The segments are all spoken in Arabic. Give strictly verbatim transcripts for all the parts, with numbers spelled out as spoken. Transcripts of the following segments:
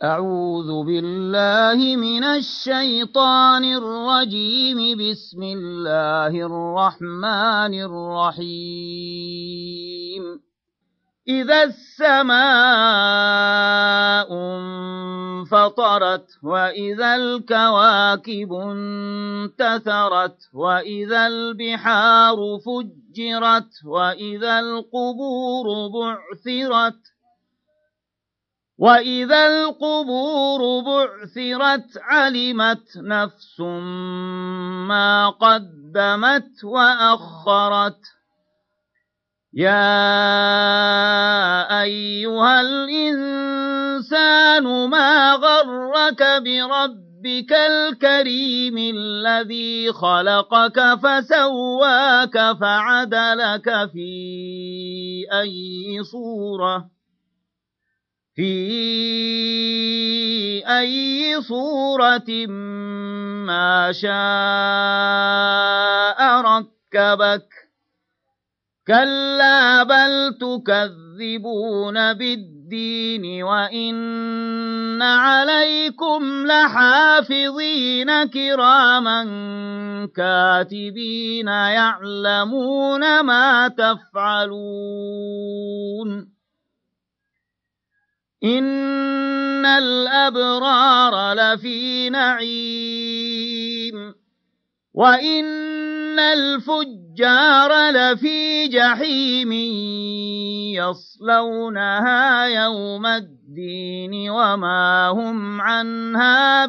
أعوذ بالله من الشيطان الرجيم. بسم الله الرحمن الرحيم. إذا السماء انفطرت وإذا الكواكب انتثرت وإذا البحار فجرت وإذا القبور بعثرت وإذا القبور بعثرت علمت نفس ما قدمت وأخرت. يا أيها الإنسان ما غرك بربك الكريم الذي خلقك فسواك فعدلك في أي صورة في أي صورة ما شاء ركبك. كلا بل تكذبون بالدين وإن عليكم لحافظين كراما كاتبين يعلمون ما تفعلون. إن الأبرار لفي نعيم وإن الفجار لفي جحيم يصلونها يوم الدين وما هم عنها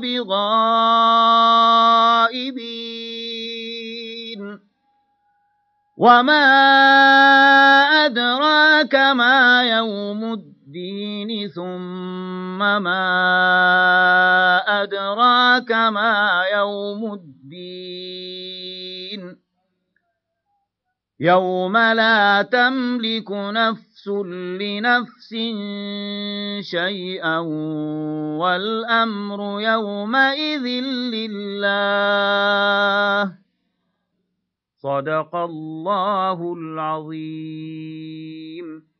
بغائبين. وما أدراك ما يوم الدين الدين ثم ما أدراك ما يوم الدين. يوم لا تملك نفس لنفس شيئا والأمر يومئذ لله. صدق الله العظيم.